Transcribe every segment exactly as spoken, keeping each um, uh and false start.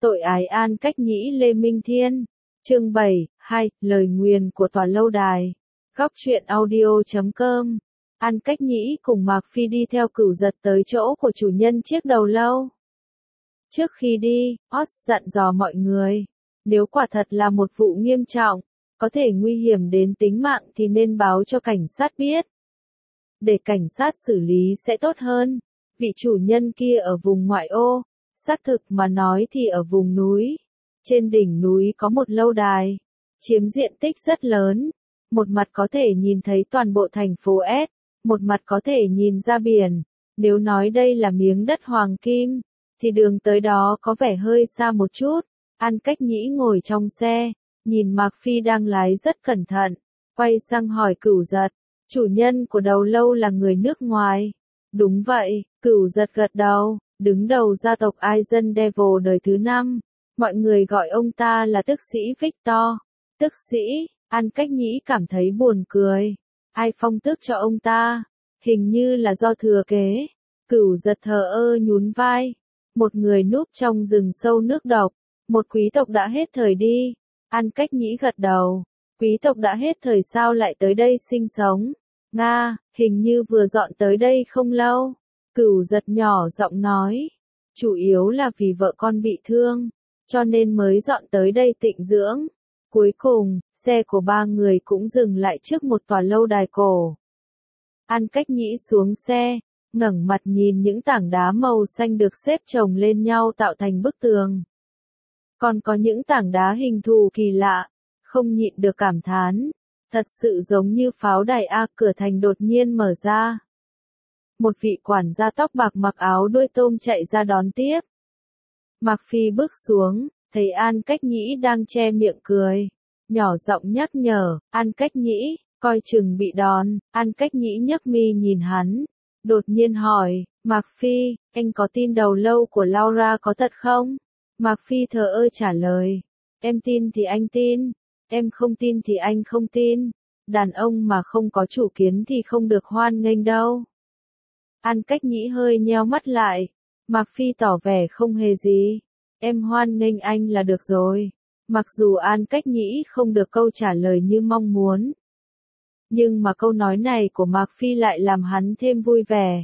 Tội ái An Cách Nhĩ Lê Minh Thiên. Chương bảy, hai, lời nguyền của tòa lâu đài. Góc truyện audio chấm com. An Cách Nhĩ cùng Mạc Phi đi theo Cửu Giật tới chỗ của chủ nhân chiếc đầu lâu. Trước khi đi, Oz dặn dò mọi người, nếu quả thật là một vụ nghiêm trọng, có thể nguy hiểm đến tính mạng thì nên báo cho cảnh sát biết. Để cảnh sát xử lý sẽ tốt hơn. Vị chủ nhân kia ở vùng ngoại ô, xác thực mà nói thì ở vùng núi. Trên đỉnh núi có một lâu đài, chiếm diện tích rất lớn. Một mặt có thể nhìn thấy toàn bộ thành phố S, một mặt có thể nhìn ra biển. Nếu nói đây là miếng đất hoàng kim, thì đường tới đó có vẻ hơi xa một chút. An Cách Nhĩ ngồi trong xe, nhìn Mạc Phi đang lái rất cẩn thận, quay sang hỏi Cửu Giật, chủ nhân của đầu lâu là người nước ngoài. Đúng vậy, Cửu Giật gật đầu, đứng đầu gia tộc Aizen Devil đời thứ năm. Mọi người gọi ông ta là tức sĩ Victor. Tức sĩ, An Cách Nhĩ cảm thấy buồn cười. Ai phong tước cho ông ta? Hình như là do thừa kế. Cửu Giật thờ ơ nhún vai. Một người núp trong rừng sâu nước độc. Một quý tộc đã hết thời đi. An Cách Nhĩ gật đầu. Quý tộc đã hết thời sao lại tới đây sinh sống? Nga, hình như vừa dọn tới đây không lâu. Cửu Giật nhỏ giọng nói. Chủ yếu là vì vợ con bị thương, cho nên mới dọn tới đây tịnh dưỡng. Cuối cùng, xe của ba người cũng dừng lại trước một tòa lâu đài cổ. An Cách Nhĩ xuống xe, ngẩng mặt nhìn những tảng đá màu xanh được xếp chồng lên nhau tạo thành bức tường. Còn có những tảng đá hình thù kỳ lạ, không nhịn được cảm thán. Thật sự giống như pháo đài A. Cửa thành đột nhiên mở ra. Một vị quản gia tóc bạc mặc áo đuôi tôm chạy ra đón tiếp. Mạc Phi bước xuống, thấy An Cách Nhĩ đang che miệng cười. Nhỏ giọng nhắc nhở, An Cách Nhĩ, coi chừng bị đòn. An Cách Nhĩ nhấc mi nhìn hắn. Đột nhiên hỏi, Mạc Phi, anh có tin đầu lâu của Laura có thật không? Mạc Phi thờ ơ trả lời, em tin thì anh tin, em không tin thì anh không tin. Đàn ông mà không có chủ kiến thì không được hoan nghênh đâu. An Cách Nhĩ hơi nheo mắt lại. Mạc Phi tỏ vẻ không hề gì. Em hoan nghênh anh là được rồi. Mặc dù An Cách Nhĩ không được câu trả lời như mong muốn, nhưng mà câu nói này của Mạc Phi lại làm hắn thêm vui vẻ.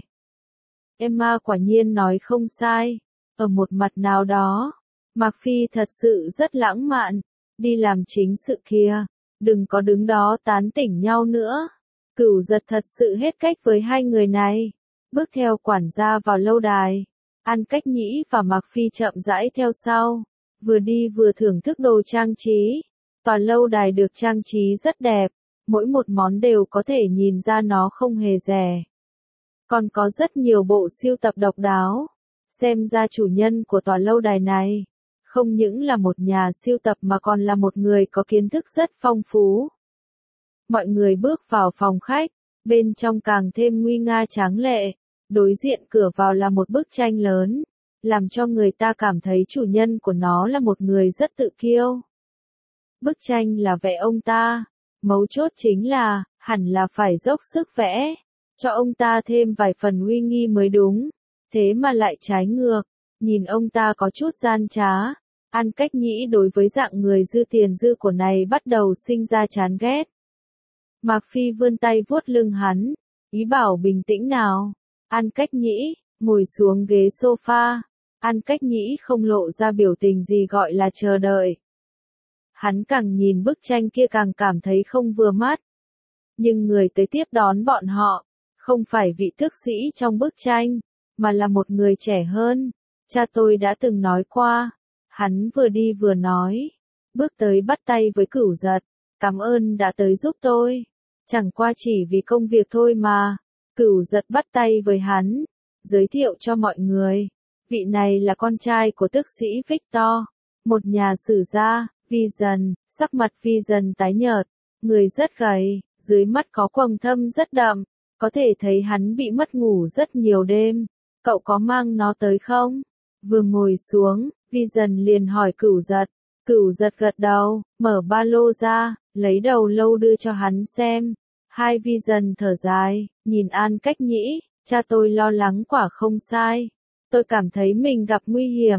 Emma quả nhiên nói không sai. Ở một mặt nào đó, Mạc Phi thật sự rất lãng mạn. Đi làm chính sự kia, đừng có đứng đó tán tỉnh nhau nữa. Cửu Giật thật sự hết cách với hai người này. Bước theo quản gia vào lâu đài. An Cách Nhĩ và Mạc Phi chậm rãi theo sau. Vừa đi vừa thưởng thức đồ trang trí. Tòa lâu đài được trang trí rất đẹp. Mỗi một món đều có thể nhìn ra nó không hề rẻ. Còn có rất nhiều bộ sưu tập độc đáo. Xem ra chủ nhân của tòa lâu đài này không những là một nhà sưu tập mà còn là một người có kiến thức rất phong phú. Mọi người bước vào phòng khách. Bên trong càng thêm nguy nga tráng lệ. Đối diện cửa vào là một bức tranh lớn, làm cho người ta cảm thấy chủ nhân của nó là một người rất tự kiêu. Bức tranh là vẽ ông ta, mấu chốt chính là, hẳn là phải dốc sức vẽ, cho ông ta thêm vài phần uy nghi mới đúng, thế mà lại trái ngược, nhìn ông ta có chút gian trá. An Cách Nhĩ đối với dạng người dư tiền dư của này bắt đầu sinh ra chán ghét. Mạc Phi vươn tay vuốt lưng hắn, ý bảo bình tĩnh nào. An Cách Nhĩ, ngồi xuống ghế sofa. An Cách Nhĩ không lộ ra biểu tình gì gọi là chờ đợi. Hắn càng nhìn bức tranh kia càng cảm thấy không vừa mắt. Nhưng người tới tiếp đón bọn họ, không phải vị tước sĩ trong bức tranh, mà là một người trẻ hơn. Cha tôi đã từng nói qua. Hắn vừa đi vừa nói. Bước tới bắt tay với Cửu Giật. Cảm ơn đã tới giúp tôi. Chẳng qua chỉ vì công việc thôi mà. Cửu Giật bắt tay với hắn, giới thiệu cho mọi người. Vị này là con trai của tước sĩ Victor, một nhà sử gia. Vision, sắc mặt Vision tái nhợt, người rất gầy, dưới mắt có quầng thâm rất đậm, có thể thấy hắn bị mất ngủ rất nhiều đêm. Cậu có mang nó tới không? Vừa ngồi xuống, Vision liền hỏi Cửu Giật. Cửu Giật gật đầu, mở ba lô ra, lấy đầu lâu đưa cho hắn xem. Hai Vision thở dài, nhìn An Cách Nhĩ, cha tôi lo lắng quả không sai. Tôi cảm thấy mình gặp nguy hiểm,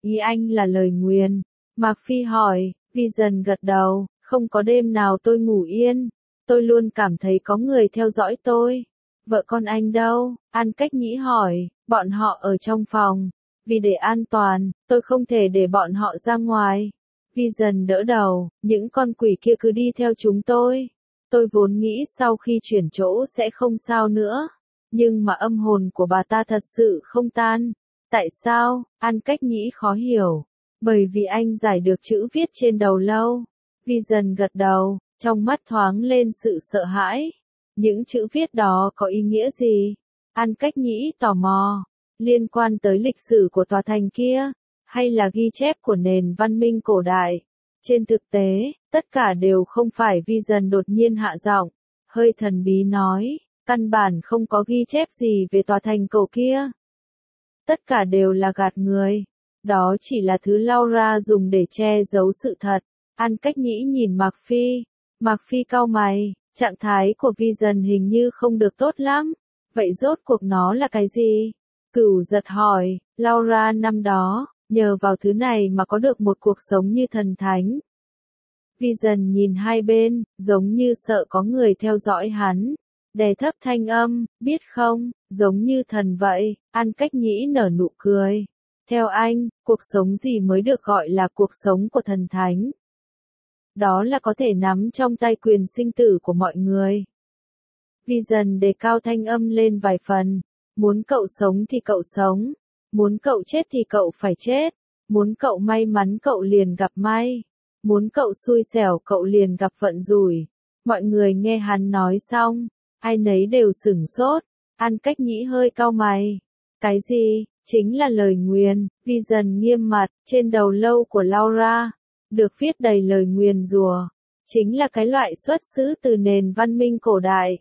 Ý anh là lời nguyền. Mạc Phi hỏi, Vi Dần gật đầu, không có đêm nào tôi ngủ yên. Tôi luôn cảm thấy có người theo dõi tôi. Vợ con anh đâu? An Cách Nhĩ hỏi, bọn họ ở trong phòng. Vì để an toàn, tôi không thể để bọn họ ra ngoài. Vi Dần đỡ đầu, những con quỷ kia cứ đi theo chúng tôi. Tôi vốn nghĩ sau khi chuyển chỗ sẽ không sao nữa. Nhưng mà âm hồn của bà ta thật sự không tan. Tại sao? An Cách Nhĩ khó hiểu. Bởi vì anh giải được chữ viết trên đầu lâu. Vi Dần gật đầu, trong mắt thoáng lên sự sợ hãi. Những chữ viết đó có ý nghĩa gì? An Cách Nhĩ tò mò. Liên quan tới lịch sử của tòa thành kia? Hay là ghi chép của nền văn minh cổ đại? Trên thực tế, tất cả đều không phải. Vi Dần đột nhiên hạ giọng, hơi thần bí nói, căn bản không có ghi chép gì về tòa thành cổ kia. Tất cả đều là gạt người. Đó chỉ là thứ Laura dùng để che giấu sự thật. An Cách Nhĩ nhìn Mạc Phi. Mạc Phi cau mày, trạng thái của Vi Dần hình như không được tốt lắm. Vậy rốt cuộc nó là cái gì? Cửu Giật hỏi, Laura năm đó, nhờ vào thứ này mà có được một cuộc sống như thần thánh. Vi Dần nhìn hai bên, giống như sợ có người theo dõi hắn. Đè thấp thanh âm, biết không, giống như thần vậy. An Cách Nhĩ nở nụ cười. Theo anh, cuộc sống gì mới được gọi là cuộc sống của thần thánh? Đó là có thể nắm trong tay quyền sinh tử của mọi người. Vi Dần đề cao thanh âm lên vài phần. Muốn cậu sống thì cậu sống. Muốn cậu chết thì cậu phải chết. Muốn cậu may mắn cậu liền gặp may. Muốn cậu xui xẻo cậu liền gặp vận rủi. Mọi người nghe hắn nói xong, ai nấy đều sửng sốt. An Cách Nhĩ hơi cau mày. Cái gì? Chính là lời nguyền. Vi Dần nghiêm mặt, trên đầu lâu của Laura, được viết đầy lời nguyền rủa. Chính là cái loại xuất xứ từ nền văn minh cổ đại.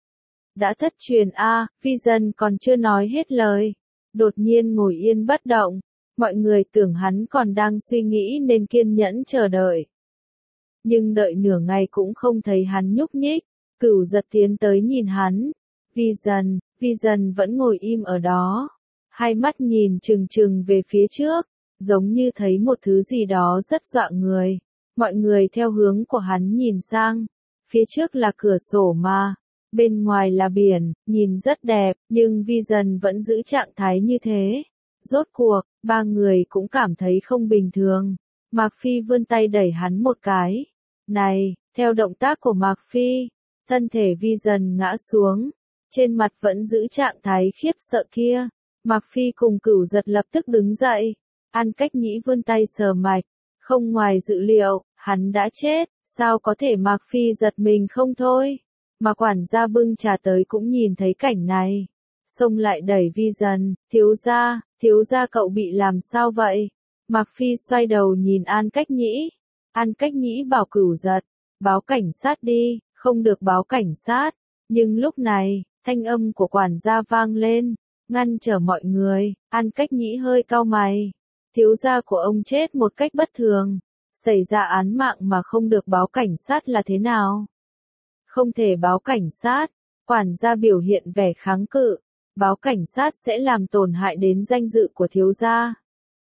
Đã thất truyền a. Vi Dần còn chưa nói hết lời. Đột nhiên ngồi yên bất động. Mọi người tưởng hắn còn đang suy nghĩ nên kiên nhẫn chờ đợi. Nhưng đợi nửa ngày cũng không thấy hắn nhúc nhích. Cửu Giật tiến tới nhìn hắn. Vi Dần, Vi Dần vẫn ngồi im ở đó. Hai mắt nhìn trừng trừng về phía trước, giống như thấy một thứ gì đó rất dọa người. Mọi người theo hướng của hắn nhìn sang. Phía trước là cửa sổ mà. Bên ngoài là biển, nhìn rất đẹp, nhưng Vi Dần vẫn giữ trạng thái như thế. Rốt cuộc, ba người cũng cảm thấy không bình thường. Mạc Phi vươn tay đẩy hắn một cái. Này, theo động tác của Mạc Phi, thân thể Vi Dần ngã xuống. Trên mặt vẫn giữ trạng thái khiếp sợ kia. Mạc Phi cùng Cửu Giật lập tức đứng dậy. An Cách Nhĩ vươn tay sờ mạch. Không ngoài dự liệu, hắn đã chết. Sao có thể? Mạc Phi giật mình không thôi. Mà quản gia bưng trà tới cũng nhìn thấy cảnh này. Xông lại đẩy Vi Dần, thiếu gia, thiếu gia cậu bị làm sao vậy? Mạc Phi xoay đầu nhìn An Cách Nhĩ. An Cách Nhĩ bảo Cửu Giật, báo cảnh sát đi, không được báo cảnh sát. Nhưng lúc này, thanh âm của quản gia vang lên, ngăn trở mọi người. An Cách Nhĩ hơi cau mày. Thiếu gia của ông chết một cách bất thường. Xảy ra án mạng mà không được báo cảnh sát là thế nào? Không thể báo cảnh sát. Quản gia biểu hiện vẻ kháng cự. Báo cảnh sát sẽ làm tổn hại đến danh dự của thiếu gia.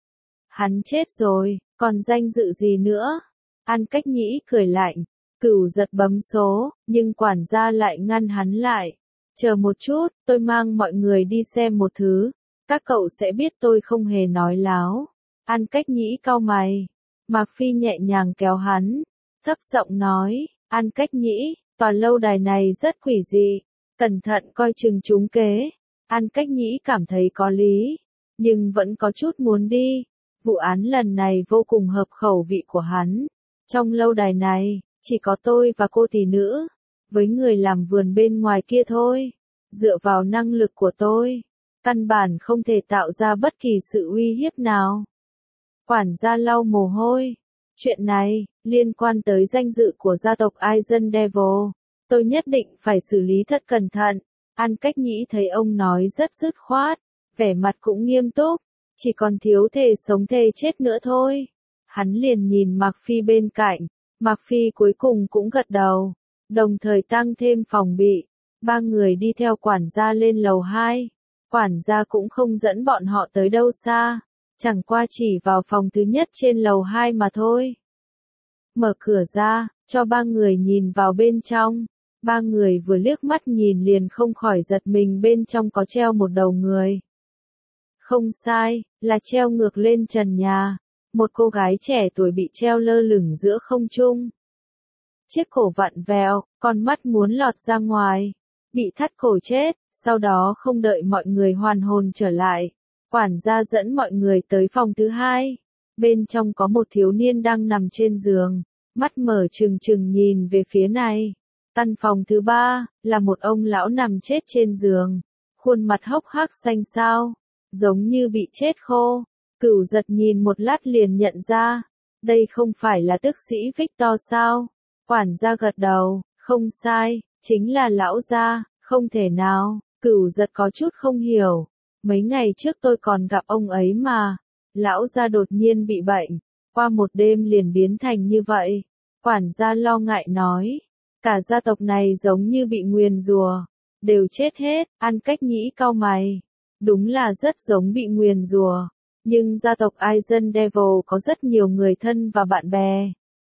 Hắn chết rồi, còn danh dự gì nữa? An Cách Nhĩ cười lạnh. Cửu Giật bấm số, nhưng quản gia lại ngăn hắn lại. Chờ một chút, tôi mang mọi người đi xem một thứ. Các cậu sẽ biết tôi không hề nói láo. An Cách Nhĩ cau mày. Mạc Phi nhẹ nhàng kéo hắn. Thấp giọng nói, An Cách Nhĩ, tòa lâu đài này rất quỷ dị. Cẩn thận coi chừng chúng kế. An Cách Nhĩ cảm thấy có lý. Nhưng vẫn có chút muốn đi. Vụ án lần này vô cùng hợp khẩu vị của hắn. Trong lâu đài này, chỉ có tôi và cô tỷ nữ. Với người làm vườn bên ngoài kia thôi. Dựa vào năng lực của tôi, căn bản không thể tạo ra bất kỳ sự uy hiếp nào. Quản gia lau mồ hôi. Chuyện này, liên quan tới danh dự của gia tộc Aizen Devil. Tôi nhất định phải xử lý thật cẩn thận. An Cách Nhĩ thấy ông nói rất dứt khoát. Vẻ mặt cũng nghiêm túc. Chỉ còn thiếu thề sống thề chết nữa thôi. Hắn liền nhìn Mạc Phi bên cạnh. Mạc Phi cuối cùng cũng gật đầu. Đồng thời tăng thêm phòng bị. Ba người đi theo quản gia lên lầu hai. Quản gia cũng không dẫn bọn họ tới đâu xa. chẳng qua chỉ vào phòng thứ nhất trên lầu hai mà thôi. Mở cửa ra, cho ba người nhìn vào bên trong. Ba người vừa liếc mắt nhìn liền không khỏi giật mình, bên trong có treo một đầu người. Không sai, là treo ngược lên trần nhà. Một cô gái trẻ tuổi bị treo lơ lửng giữa không trung. Chiếc cổ vặn vẹo, con mắt muốn lọt ra ngoài. Bị thắt cổ chết, sau đó không đợi mọi người hoàn hồn trở lại. Quản gia dẫn mọi người tới phòng thứ hai. Bên trong có một thiếu niên đang nằm trên giường. Mắt mở trừng trừng nhìn về phía này. Căn phòng thứ ba, là một ông lão nằm chết trên giường. Khuôn mặt hốc hác xanh xao, giống như bị chết khô. Cửu Giật nhìn một lát liền nhận ra. Đây không phải là tước sĩ Victor sao? Quản gia gật đầu, không sai, chính là lão gia, không thể nào. Cửu Giật có chút không hiểu. Mấy ngày trước tôi còn gặp ông ấy mà. Lão gia đột nhiên bị bệnh. Qua một đêm liền biến thành như vậy. Quản gia lo ngại nói. Cả gia tộc này giống như bị nguyền rủa, đều chết hết. An Cách Nhĩ cau mày. Đúng là rất giống bị nguyền rủa, nhưng gia tộc Aizen Devil có rất nhiều người thân và bạn bè.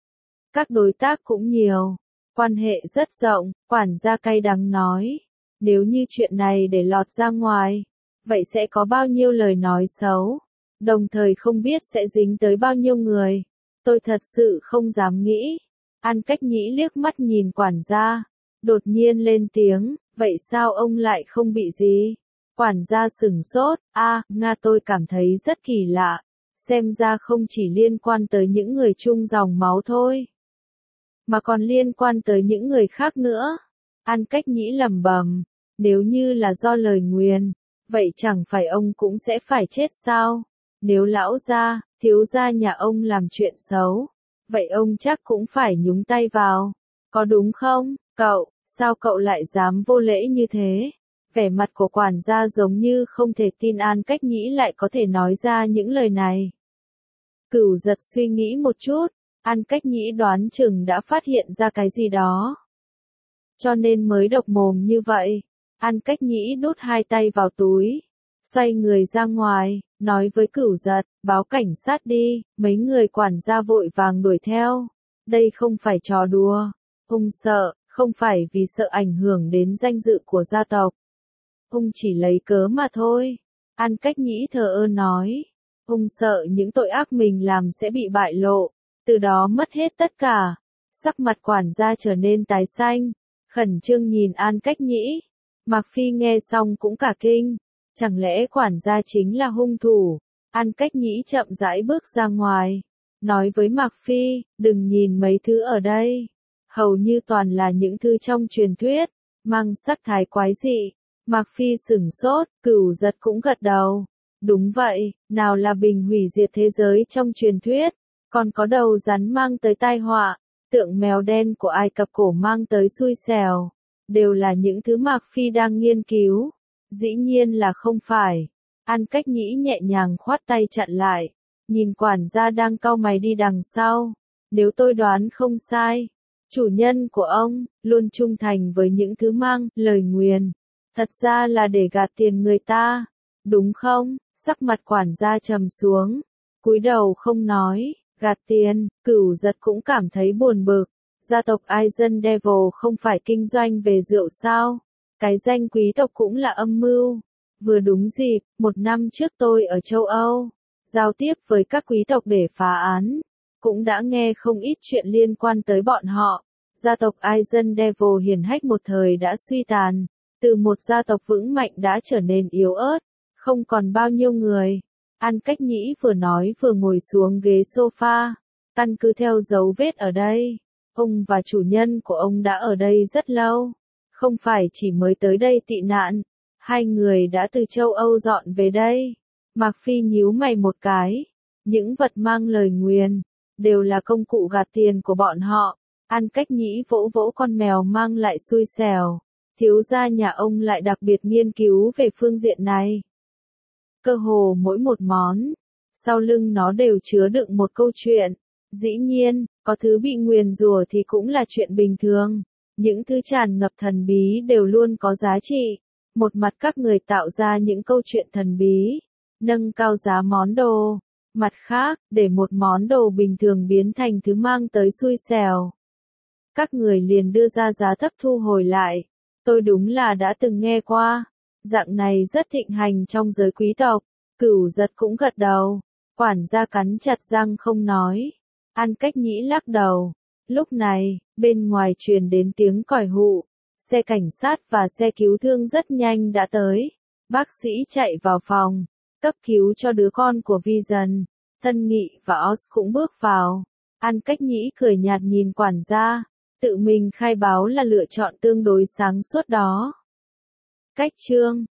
Các đối tác cũng nhiều, quan hệ rất rộng. Quản gia cay đắng nói. Nếu như chuyện này để lọt ra ngoài, vậy sẽ có bao nhiêu lời nói xấu, đồng thời không biết sẽ dính tới bao nhiêu người. Tôi thật sự không dám nghĩ. An Cách Nhĩ liếc mắt nhìn quản gia, đột nhiên lên tiếng, vậy sao ông lại không bị gì? Quản gia sửng sốt, a, Nga tôi cảm thấy rất kỳ lạ, xem ra không chỉ liên quan tới những người chung dòng máu thôi, mà còn liên quan tới những người khác nữa. An Cách Nhĩ lẩm bẩm, nếu như là do lời nguyền, vậy chẳng phải ông cũng sẽ phải chết sao? Nếu lão gia, thiếu gia nhà ông làm chuyện xấu, vậy ông chắc cũng phải nhúng tay vào, có đúng không? Cậu, sao cậu lại dám vô lễ như thế? Vẻ mặt của quản gia giống như không thể tin An Cách Nhĩ lại có thể nói ra những lời này. Cửu Giật suy nghĩ một chút, An Cách Nhĩ đoán chừng đã phát hiện ra cái gì đó, cho nên mới độc mồm như vậy. An Cách Nhĩ đút hai tay vào túi, xoay người ra ngoài, nói với Cửu Giật, báo cảnh sát đi. Mấy người quản gia vội vàng đuổi theo. Đây không phải trò đùa. Ông sợ, không phải vì sợ ảnh hưởng đến danh dự của gia tộc. Ông chỉ lấy cớ mà thôi. An Cách Nhĩ thờ ơ nói. Ông sợ những tội ác mình làm sẽ bị bại lộ, từ đó mất hết tất cả. Sắc mặt quản gia trở nên tái xanh, khẩn trương nhìn An Cách Nhĩ. Mạc Phi nghe xong cũng cả kinh. Chẳng lẽ quản gia chính là hung thủ? An Cách Nhĩ chậm rãi bước ra ngoài, nói với Mạc Phi, đừng nhìn mấy thứ ở đây. Hầu như toàn là những thứ trong truyền thuyết, mang sắc thái quái dị. Mạc Phi sửng sốt, Cửu Giật cũng gật đầu. Đúng vậy, nào là bình hủy diệt thế giới trong truyền thuyết, còn có đầu rắn mang tới tai họa, tượng mèo đen của Ai Cập cổ mang tới xui xẻo, đều là những thứ Mạc Phi đang nghiên cứu. Dĩ nhiên là không phải. An Cách Nhĩ nhẹ nhàng khoát tay chặn lại, nhìn quản gia đang cau mày đi đằng sau. Nếu tôi đoán không sai, chủ nhân của ông luôn trung thành với những thứ mang lời nguyền, thật ra là để gạt tiền người ta, đúng không? Sắc mặt quản gia trầm xuống, cúi đầu không nói. Gạt tiền? Cửu Giật cũng cảm thấy buồn bực. Gia tộc Aizen Devil không phải kinh doanh về rượu sao? Cái danh quý tộc cũng là âm mưu. Vừa đúng dịp, một năm trước tôi ở châu Âu, giao tiếp với các quý tộc để phá án, cũng đã nghe không ít chuyện liên quan tới bọn họ. Gia tộc Aizen Devil hiển hách một thời đã suy tàn, từ một gia tộc vững mạnh đã trở nên yếu ớt, không còn bao nhiêu người. An Cách Nhĩ vừa nói vừa ngồi xuống ghế sofa, căn cứ theo dấu vết ở đây, ông và chủ nhân của ông đã ở đây rất lâu. Không phải chỉ mới tới đây tị nạn, hai người đã từ châu Âu dọn về đây. Mạc Phi nhíu mày một cái. Những vật mang lời nguyền, đều là công cụ gạt tiền của bọn họ. An Cách Nhĩ vỗ vỗ con mèo mang lại xui xẻo. Thiếu gia nhà ông lại đặc biệt nghiên cứu về phương diện này. Cơ hồ mỗi một món, sau lưng nó đều chứa đựng một câu chuyện. Dĩ nhiên, có thứ bị nguyền rủa thì cũng là chuyện bình thường. Những thứ tràn ngập thần bí đều luôn có giá trị. Một mặt các người tạo ra những câu chuyện thần bí, nâng cao giá món đồ. Mặt khác, để một món đồ bình thường biến thành thứ mang tới xui xẻo. Các người liền đưa ra giá thấp thu hồi lại. Tôi đúng là đã từng nghe qua. Dạng này rất thịnh hành trong giới quý tộc. Cửu Giật cũng gật đầu. Quản gia cắn chặt răng không nói. An Cách Nhĩ lắc đầu. Lúc này, bên ngoài truyền đến tiếng còi hụ. Xe cảnh sát và xe cứu thương rất nhanh đã tới. Bác sĩ chạy vào phòng, cấp cứu cho đứa con của Vision. Tân Nghị và Oz cũng bước vào. An Cách Nhĩ cười nhạt nhìn quản gia. Tự mình khai báo là lựa chọn tương đối sáng suốt đó. Cách chương